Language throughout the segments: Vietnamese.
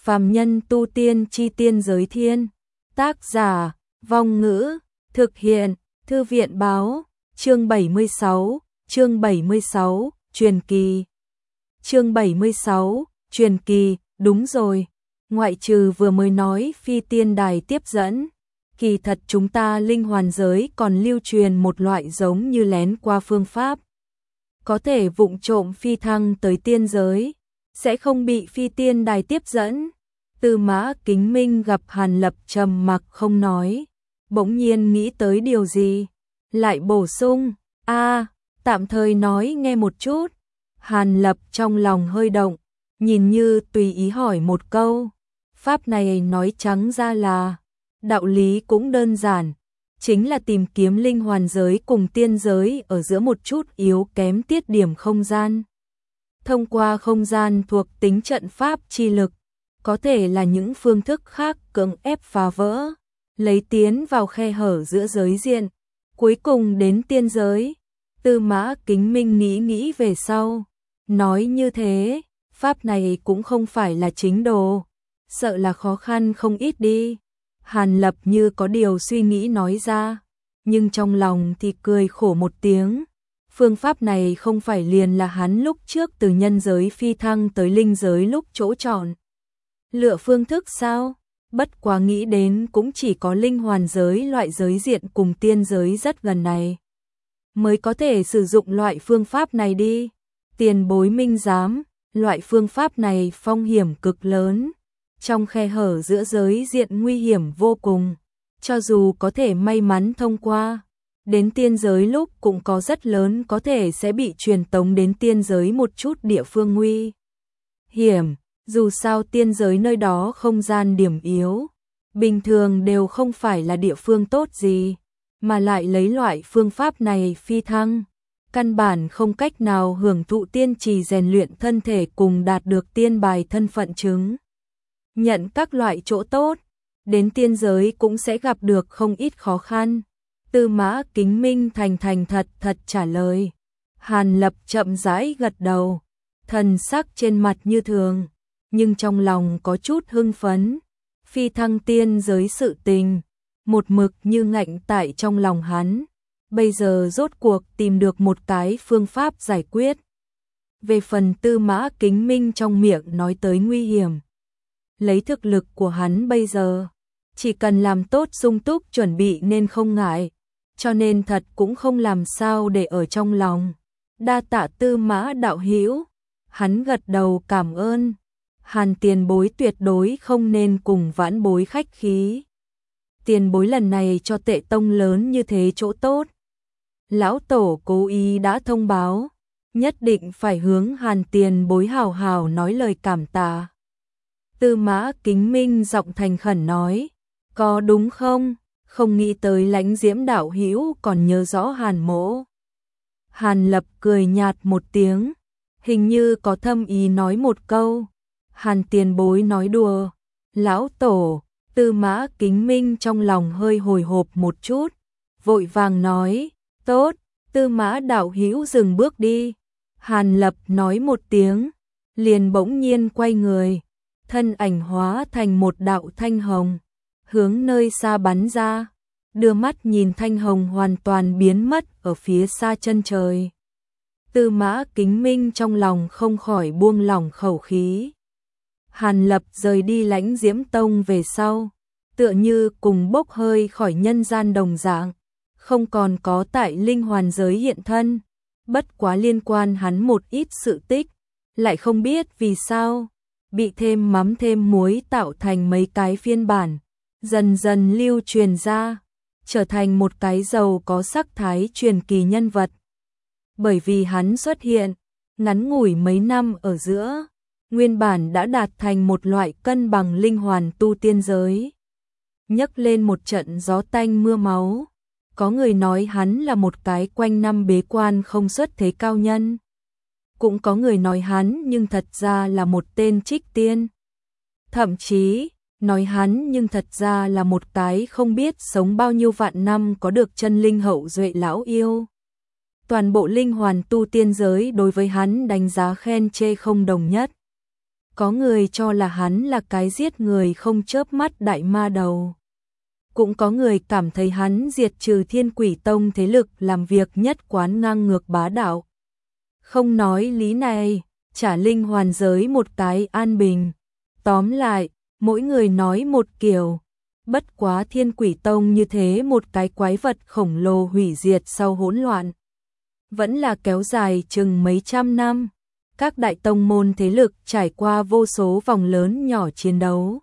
Phàm nhân tu tiên chi tiên giới thiên. Tác giả, Vong Ngữ, thực hiện, Thư viện báo, chương 76, truyền kỳ. Chương 76, truyền kỳ, đúng rồi, ngoại trừ vừa mới nói phi tiên đài tiếp dẫn, kỳ thật chúng ta linh hoàn giới còn lưu truyền một loại giống như lén qua phương pháp. Có thể vụng trộm phi thăng tới tiên giới, sẽ không bị phi tiên đài tiếp dẫn. Tư Mã Kính Minh gặp Hàn Lập trầm mặc không nói, bỗng nhiên nghĩ tới điều gì, lại bổ sung, tạm thời nói nghe một chút. Hàn Lập trong lòng hơi động, nhìn như tùy ý hỏi một câu, pháp này nói trắng ra là, đạo lý cũng đơn giản, chính là tìm kiếm linh hoàn giới cùng tiên giới ở giữa một chút yếu kém tiết điểm không gian. Thông qua không gian thuộc tính trận pháp chi lực, có thể là những phương thức khác cưỡng ép phá vỡ, lấy tiến vào khe hở giữa giới diện, cuối cùng đến tiên giới. Tư Mã Kính Minh nghĩ về sau, nói như thế, pháp này cũng không phải là chính đồ, sợ là khó khăn không ít đi. Hàn Lập như có điều suy nghĩ nói ra, nhưng trong lòng thì cười khổ một tiếng. Phương pháp này không phải liền là hắn lúc trước từ nhân giới phi thăng tới linh giới lúc chỗ chọn lựa phương thức sao? Bất quá nghĩ đến cũng chỉ có linh hoàn giới loại giới diện cùng tiên giới rất gần này mới có thể sử dụng loại phương pháp này đi. Tiền bối minh giám, loại phương pháp này phong hiểm cực lớn, trong khe hở giữa giới diện nguy hiểm vô cùng, cho dù có thể may mắn thông qua, đến tiên giới lúc cũng có rất lớn có thể sẽ bị truyền tống đến tiên giới một chút địa phương nguy hiểm, dù sao tiên giới nơi đó không gian điểm yếu, bình thường đều không phải là địa phương tốt gì, mà lại lấy loại phương pháp này phi thăng, căn bản không cách nào hưởng thụ tiên trì rèn luyện thân thể cùng đạt được tiên bài thân phận chứng nhận các loại chỗ tốt, đến tiên giới cũng sẽ gặp được không ít khó khăn. Tư Mã Kính Minh thành thật trả lời. Hàn Lập chậm rãi gật đầu, thần sắc trên mặt như thường, nhưng trong lòng có chút hưng phấn. Phi thăng tiên giới sự tình, một mực như ngạnh tại trong lòng hắn, bây giờ rốt cuộc tìm được một cái phương pháp giải quyết. Về phần Tư Mã Kính Minh trong miệng nói tới nguy hiểm, lấy thực lực của hắn bây giờ, chỉ cần làm tốt sung túc chuẩn bị nên không ngại, cho nên thật cũng không làm sao để ở trong lòng. Đa tạ Tư Mã đạo hữu. Hắn gật đầu cảm ơn. Hàn tiền bối tuyệt đối không nên cùng vãn bối khách khí. Tiền bối lần này cho Tệ Tông lớn như thế chỗ tốt, lão tổ cố ý đã thông báo, nhất định phải hướng Hàn tiền bối hào hào nói lời cảm tạ. Tư Mã Kính Minh giọng thành khẩn nói, có đúng không? Không nghĩ tới Lãnh Diễm đạo hữu còn nhớ rõ Hàn mỗ. Hàn Lập cười nhạt một tiếng, hình như có thâm ý nói một câu. Hàn tiền bối nói đùa, lão tổ. Tư Mã Kính Minh trong lòng hơi hồi hộp một chút, vội vàng nói, tốt. Tư Mã đạo hữu dừng bước đi. Hàn Lập nói một tiếng, liền bỗng nhiên quay người, thân ảnh hóa thành một đạo thanh hồng, hướng nơi xa bắn ra, đưa mắt nhìn thanh hồng hoàn toàn biến mất ở phía xa chân trời. Tư Mã Kính Minh trong lòng không khỏi buông lỏng khẩu khí. Hàn Lập rời đi Lãnh Diễm Tông về sau, tựa như cùng bốc hơi khỏi nhân gian đồng dạng, không còn có tại linh hoàn giới hiện thân, bất quá liên quan hắn một ít sự tích, lại không biết vì sao, bị thêm mắm thêm muối tạo thành mấy cái phiên bản, dần dần lưu truyền ra, trở thành một cái giàu có sắc thái truyền kỳ nhân vật. Bởi vì hắn xuất hiện, ngắn ngủi mấy năm ở giữa, nguyên bản đã đạt thành một loại cân bằng linh hoàn tu tiên giới. Nhấc lên một trận gió tanh mưa máu, có người nói hắn là một cái quanh năm bế quan không xuất thế cao nhân. Cũng có người nói hắn nhưng thật ra là một tên trích tiên. Thậm chí, nói hắn nhưng thật ra là một cái không biết sống bao nhiêu vạn năm có được chân linh hậu duệ lão yêu. Toàn bộ linh hoàn tu tiên giới đối với hắn đánh giá khen chê không đồng nhất. Có người cho là hắn là cái giết người không chớp mắt đại ma đầu. Cũng có người cảm thấy hắn diệt trừ Thiên Quỷ Tông thế lực làm việc nhất quán ngang ngược bá đạo. Không nói lý này, trả linh hoàn giới một cái an bình. Tóm lại, mỗi người nói một kiểu. Bất quá Thiên Quỷ Tông như thế một cái quái vật khổng lồ hủy diệt sau hỗn loạn. Vẫn là kéo dài chừng mấy trăm năm. Các đại tông môn thế lực trải qua vô số vòng lớn nhỏ chiến đấu.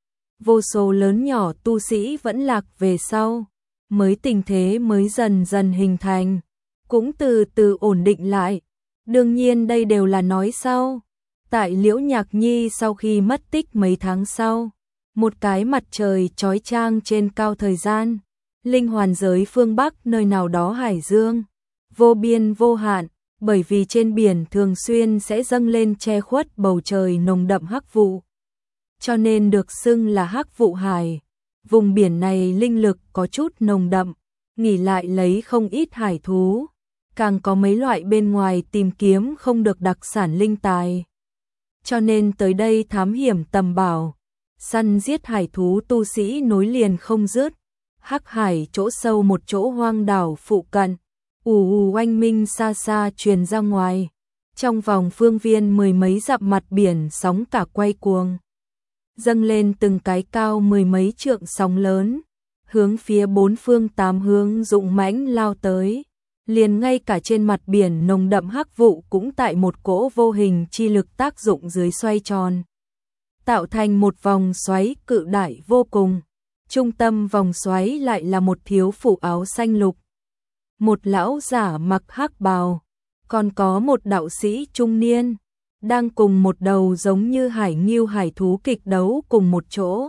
Vô số lớn nhỏ tu sĩ vẫn lạc về sau. Mới tình thế mới dần dần hình thành. Cũng từ từ ổn định lại. Đương nhiên đây đều là nói sau. Tại Liễu Nhạc Nhi sau khi mất tích mấy tháng sau. Một cái mặt trời chói chang trên cao thời gian. Linh hoàn giới phương Bắc nơi nào đó hải dương. Vô biên vô hạn. Bởi vì trên biển thường xuyên sẽ dâng lên che khuất bầu trời nồng đậm hắc vụ. Cho nên được xưng là hắc vụ hải. Vùng biển này linh lực có chút nồng đậm. Nghỉ lại lấy không ít hải thú. Càng có mấy loại bên ngoài tìm kiếm không được đặc sản linh tài. Cho nên tới đây thám hiểm tầm bảo. Săn giết hải thú tu sĩ nối liền không dứt. Hắc hải chỗ sâu một chỗ hoang đảo phụ cận. Oanh minh xa xa truyền ra ngoài. Trong vòng phương viên mười mấy dặm mặt biển sóng cả quay cuồng. Dâng lên từng cái cao mười mấy trượng sóng lớn. Hướng phía bốn phương tám hướng dũng mãnh lao tới. Liền ngay cả trên mặt biển nồng đậm hắc vụ cũng tại một cỗ vô hình chi lực tác dụng dưới xoay tròn. Tạo thành một vòng xoáy cự đại vô cùng. Trung tâm vòng xoáy lại là một thiếu phụ áo xanh lục. Một lão giả mặc hắc bào, còn có một đạo sĩ trung niên, đang cùng một đầu giống như hải ngưu hải thú kịch đấu cùng một chỗ.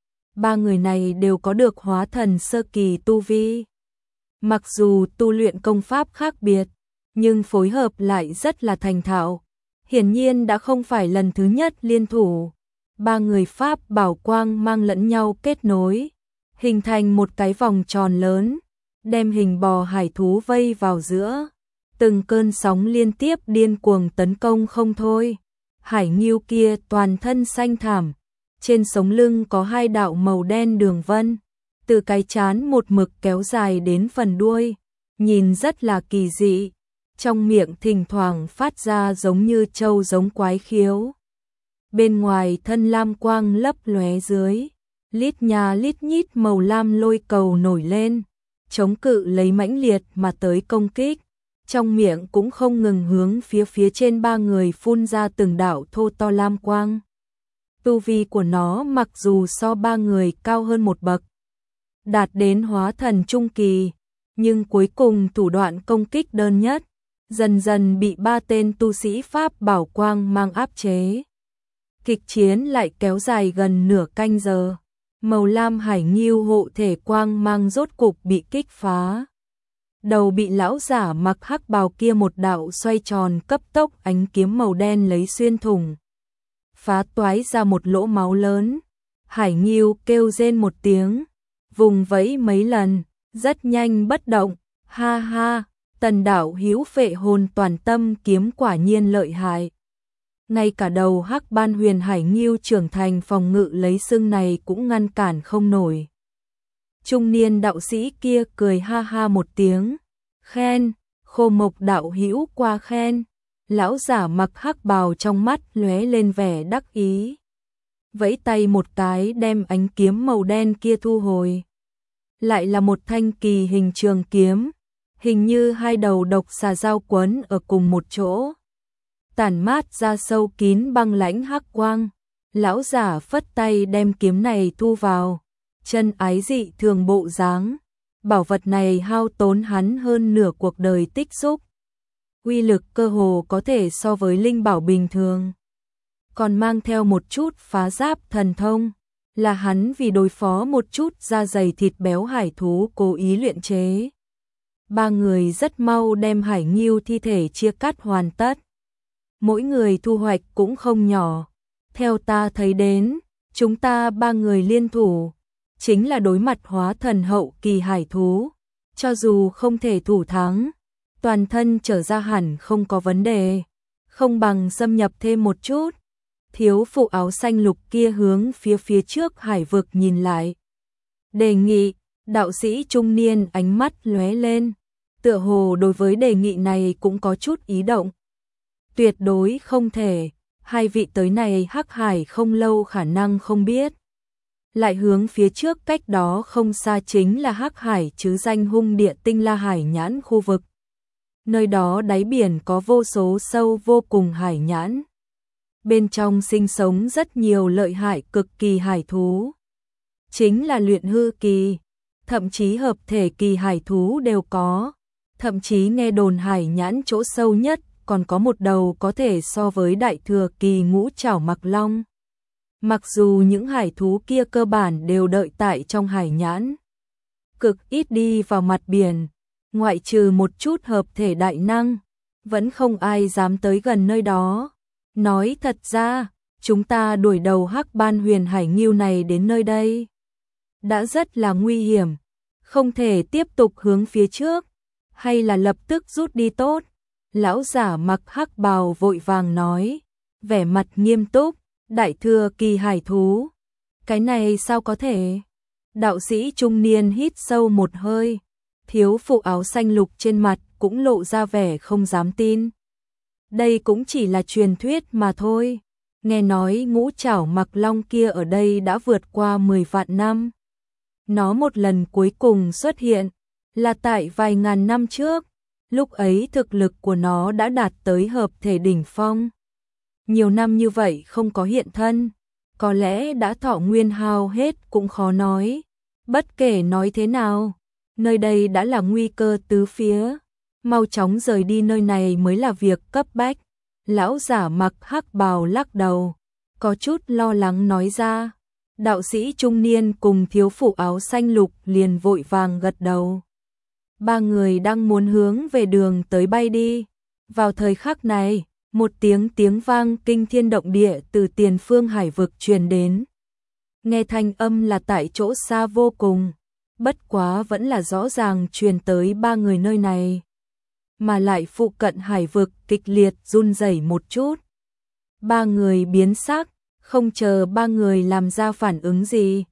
Ba người này đều có được hóa thần sơ kỳ tu vi. Mặc dù tu luyện công pháp khác biệt, nhưng phối hợp lại rất là thành thạo. Hiển nhiên đã không phải lần thứ nhất liên thủ. Ba người pháp bảo quang mang lẫn nhau kết nối, hình thành một cái vòng tròn lớn. Đem hình bò hải thú vây vào giữa. Từng cơn sóng liên tiếp điên cuồng tấn công không thôi. Hải ngưu kia toàn thân xanh thảm. Trên sống lưng có hai đạo màu đen đường vân. Từ cái trán một mực kéo dài đến phần đuôi. Nhìn rất là kỳ dị. Trong miệng thỉnh thoảng phát ra giống như trâu giống quái khiếu. Bên ngoài thân lam quang lấp lóe dưới. Lít nhà lít nhít màu lam lôi cầu nổi lên. Chống cự lấy mãnh liệt mà tới công kích, trong miệng cũng không ngừng hướng phía trên ba người phun ra từng đạo thô to lam quang. Tu vi của nó mặc dù so ba người cao hơn một bậc, đạt đến hóa thần trung kỳ, nhưng cuối cùng thủ đoạn công kích đơn nhất, dần dần bị ba tên tu sĩ pháp bảo quang mang áp chế. Kịch chiến lại kéo dài gần nửa canh giờ. Màu lam hải ngưu hộ thể quang mang rốt cục bị kích phá. Đầu bị lão giả mặc hắc bào kia một đạo xoay tròn cấp tốc ánh kiếm màu đen lấy xuyên thủng. Phá toái ra một lỗ máu lớn. Hải ngưu kêu rên một tiếng. Vùng vẫy mấy lần. Rất nhanh bất động. Ha ha. Tần đạo hữu phệ hồn toàn tâm kiếm quả nhiên lợi hại. Ngay cả đầu hắc ban huyền hải ngưu trưởng thành phòng ngự lấy xương này cũng ngăn cản không nổi. Trung niên đạo sĩ kia cười ha ha một tiếng. Khen, Khô Mộc đạo hữu qua khen. Lão giả mặc hắc bào trong mắt lóe lên vẻ đắc ý. Vẫy tay một cái đem ánh kiếm màu đen kia thu hồi. Lại là một thanh kỳ hình trường kiếm. Hình như hai đầu độc xà dao quấn ở cùng một chỗ. Tản mát ra sâu kín băng lãnh hắc quang. Lão giả phất tay đem kiếm này thu vào. Chân ái dị thường bộ dáng. Bảo vật này hao tốn hắn hơn nửa cuộc đời tích xúc. Uy lực cơ hồ có thể so với linh bảo bình thường. Còn mang theo một chút phá giáp thần thông. Là hắn vì đối phó một chút da dày thịt béo hải thú cố ý luyện chế. Ba người rất mau đem hải ngưu thi thể chia cắt hoàn tất. Mỗi người thu hoạch cũng không nhỏ. Theo ta thấy đến, chúng ta ba người liên thủ, chính là đối mặt hóa thần hậu kỳ hải thú. Cho dù không thể thủ thắng, toàn thân trở ra hẳn không có vấn đề. Không bằng xâm nhập thêm một chút. Thiếu phụ áo xanh lục kia hướng phía trước hải vực nhìn lại. Đề nghị, đạo sĩ trung niên ánh mắt lóe lên, tựa hồ đối với đề nghị này cũng có chút ý động. Tuyệt đối không thể, hai vị tới này Hắc Hải không lâu khả năng không biết. Lại hướng phía trước cách đó không xa chính là Hắc Hải chứ danh hung địa tinh La Hải Nhãn khu vực. Nơi đó đáy biển có vô số sâu vô cùng hải nhãn. Bên trong sinh sống rất nhiều lợi hại cực kỳ hải thú. Chính là luyện hư kỳ, thậm chí hợp thể kỳ hải thú đều có. Thậm chí nghe đồn hải nhãn chỗ sâu nhất còn có một đầu có thể so với đại thừa kỳ ngũ trảo mặc long. Mặc dù những hải thú kia cơ bản đều đợi tại trong hải nhãn, cực ít đi vào mặt biển, ngoại trừ một chút hợp thể đại năng, vẫn không ai dám tới gần nơi đó. Nói thật ra, chúng ta đuổi đầu Hắc Ban Huyền Hải Ngưu này đến nơi đây đã rất là nguy hiểm, không thể tiếp tục hướng phía trước, hay là lập tức rút đi tốt. Lão giả mặc hắc bào vội vàng nói, vẻ mặt nghiêm túc, đại thừa kỳ hải thú. Cái này sao có thể? Đạo sĩ trung niên hít sâu một hơi, thiếu phụ áo xanh lục trên mặt cũng lộ ra vẻ không dám tin. Đây cũng chỉ là truyền thuyết mà thôi. Nghe nói ngũ trảo mặc long kia ở đây đã vượt qua 10 vạn năm. Nó một lần cuối cùng xuất hiện là tại vài ngàn năm trước. Lúc ấy thực lực của nó đã đạt tới hợp thể đỉnh phong. Nhiều năm như vậy không có hiện thân, có lẽ đã thọ nguyên hao hết cũng khó nói. Bất kể nói thế nào, nơi đây đã là nguy cơ tứ phía. Mau chóng rời đi nơi này mới là việc cấp bách. Lão giả mặc hắc bào lắc đầu, có chút lo lắng nói ra. Đạo sĩ trung niên cùng thiếu phụ áo xanh lục liền vội vàng gật đầu. Ba người đang muốn hướng về đường tới bay đi. Vào thời khắc này, một tiếng vang kinh thiên động địa từ tiền phương hải vực truyền đến. Nghe thanh âm là tại chỗ xa vô cùng, bất quá vẫn là rõ ràng truyền tới ba người nơi này. Mà lại phụ cận hải vực kịch liệt run rẩy một chút. Ba người biến sắc, không chờ ba người làm ra phản ứng gì.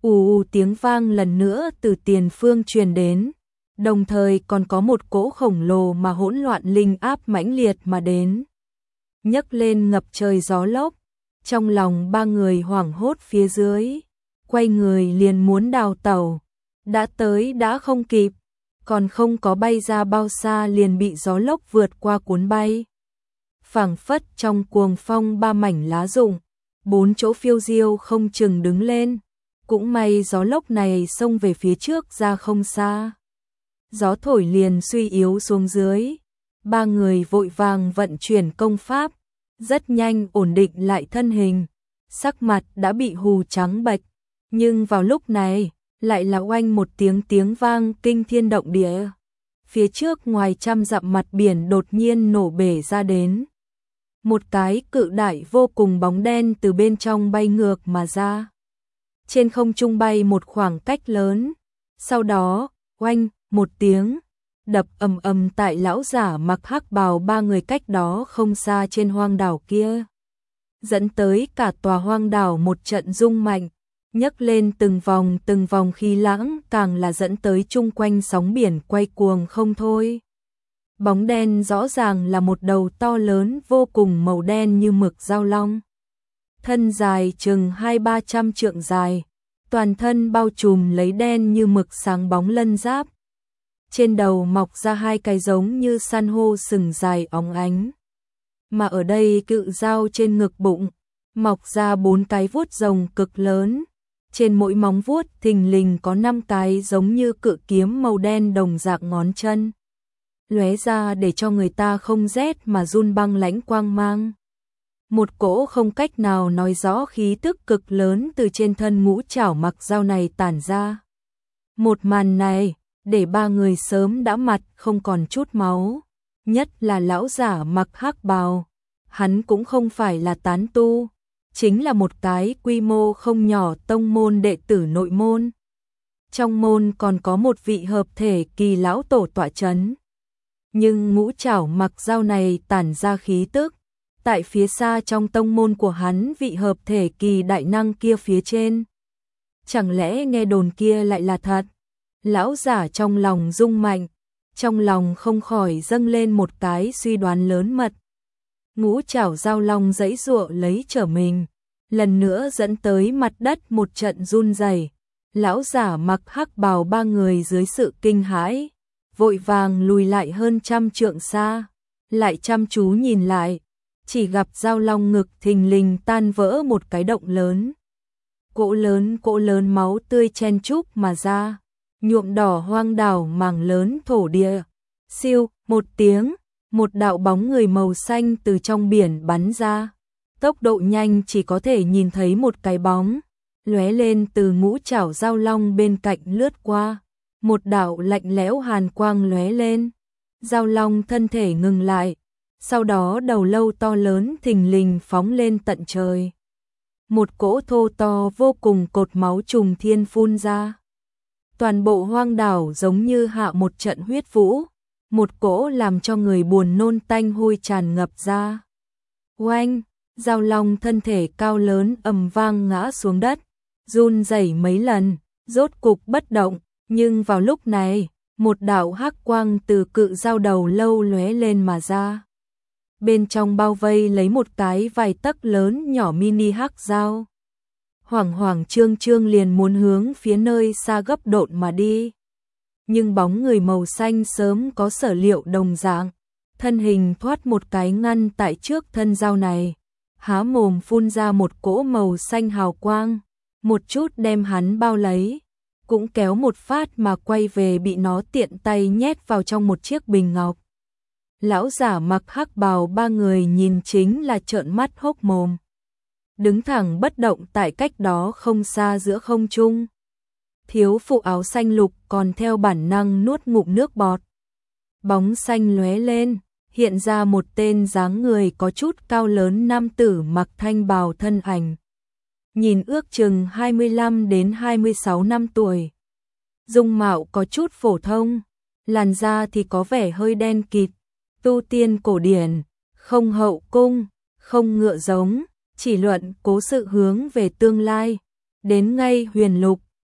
Tiếng vang lần nữa từ tiền phương truyền đến. Đồng thời còn có một cỗ khổng lồ mà hỗn loạn linh áp mãnh liệt mà đến. Nhấc lên ngập trời gió lốc. Trong lòng ba người hoảng hốt phía dưới. Quay người liền muốn đào tẩu. Đã tới đã không kịp. Còn không có bay ra bao xa liền bị gió lốc vượt qua cuốn bay. Phảng phất trong cuồng phong ba mảnh lá rụng. Bốn chỗ phiêu diêu không chừng đứng lên. Cũng may gió lốc này xông về phía trước ra không xa. Gió thổi liền suy yếu xuống dưới. Ba người vội vàng vận chuyển công pháp, rất nhanh ổn định lại thân hình. Sắc mặt đã bị hù trắng bệch, nhưng vào lúc này lại là oanh một tiếng vang kinh thiên động địa. Phía trước ngoài trăm dặm mặt biển đột nhiên nổ bể ra đến. Một cái cự đại vô cùng bóng đen từ bên trong bay ngược mà ra. Trên không trung bay một khoảng cách lớn, sau đó oanh một tiếng, đập ầm ầm tại lão giả mặc hắc bào ba người cách đó không xa trên hoang đảo kia. Dẫn tới cả tòa hoang đảo một trận rung mạnh, nhấc lên từng vòng khí lãng, càng là dẫn tới chung quanh sóng biển quay cuồng không thôi. Bóng đen rõ ràng là một đầu to lớn vô cùng màu đen như mực dao long. Thân dài chừng 200-300 trượng dài, toàn thân bao trùm lấy đen như mực sáng bóng lân giáp. Trên đầu mọc ra hai cái giống như san hô sừng dài óng ánh. Mà ở đây cự dao trên ngực bụng, mọc ra 4 cái vuốt rồng cực lớn. Trên mỗi móng vuốt thình lình có 5 cái giống như cự kiếm màu đen đồng dạng ngón chân. Lóe ra để cho người ta không rét mà run băng lãnh quang mang. Một cỗ không cách nào nói rõ khí tức cực lớn từ trên thân ngũ trảo mặc dao này tản ra. Một màn này để ba người sớm đã mặt không còn chút máu, nhất là lão giả mặc hắc bào, hắn cũng không phải là tán tu, chính là một cái quy mô không nhỏ tông môn đệ tử nội môn. Trong môn còn có một vị hợp thể kỳ lão tổ tọa chấn. Nhưng ngũ trảo mặc dao này tản ra khí tức, tại phía xa trong tông môn của hắn vị hợp thể kỳ đại năng kia phía trên. Chẳng lẽ nghe đồn kia lại là thật? Lão giả trong lòng rung mạnh, trong lòng không khỏi dâng lên một cái suy đoán lớn mật. Ngũ Trảo Giao Long giãy giụa lấy trở mình, lần nữa dẫn tới mặt đất một trận run rẩy. Lão giả mặc hắc bào ba người dưới sự kinh hãi, vội vàng lùi lại hơn 100 trượng xa, lại chăm chú nhìn lại, chỉ gặp Giao Long ngực thình lình tan vỡ một cái động lớn. Cỗ lớn máu tươi chen chúc mà ra, nhuộm đỏ hoang đảo mảng lớn thổ địa. Siêu, một tiếng, một đạo bóng người màu xanh từ trong biển bắn ra. Tốc độ nhanh chỉ có thể nhìn thấy một cái bóng, lóe lên từ Ngũ Trảo Giao Long bên cạnh lướt qua. Một đạo lạnh lẽo hàn quang lóe lên. Giao Long thân thể ngừng lại, sau đó đầu lâu to lớn thình lình phóng lên tận trời. Một cỗ thô to vô cùng cột máu trùng thiên phun ra. Toàn bộ hoang đảo giống như hạ một trận huyết vũ, một cỗ làm cho người buồn nôn tanh hôi tràn ngập ra. Oanh, Giao Long thân thể cao lớn ầm vang ngã xuống đất, run rẩy mấy lần, rốt cục bất động, nhưng vào lúc này, một đạo hắc quang từ cự dao đầu lâu lóe lên mà ra. Bên trong bao vây lấy một cái vài tấc lớn nhỏ mini hắc dao. Hoảng hoảng trương trương liền muốn hướng phía nơi xa gấp độn mà đi. Nhưng bóng người màu xanh sớm có sở liệu đồng dạng, thân hình thoát một cái ngăn tại trước thân dao này, há mồm phun ra một cỗ màu xanh hào quang, một chút đem hắn bao lấy, cũng kéo một phát mà quay về bị nó tiện tay nhét vào trong một chiếc bình ngọc. Lão giả mặc hắc bào ba người nhìn chính là trợn mắt hốc mồm. Đứng thẳng bất động tại cách đó không xa giữa không trung. Thiếu phụ áo xanh lục còn theo bản năng nuốt ngụm nước bọt. Bóng xanh lóe lên, hiện ra một tên dáng người có chút cao lớn nam tử mặc thanh bào thân ảnh. Nhìn ước chừng 25 đến 26 năm tuổi. Dung mạo có chút phổ thông, làn da thì có vẻ hơi đen kịt, tu tiên cổ điển, không hậu cung, không ngựa giống, chỉ luận cố sự hướng về tương lai, đến ngay huyền lục,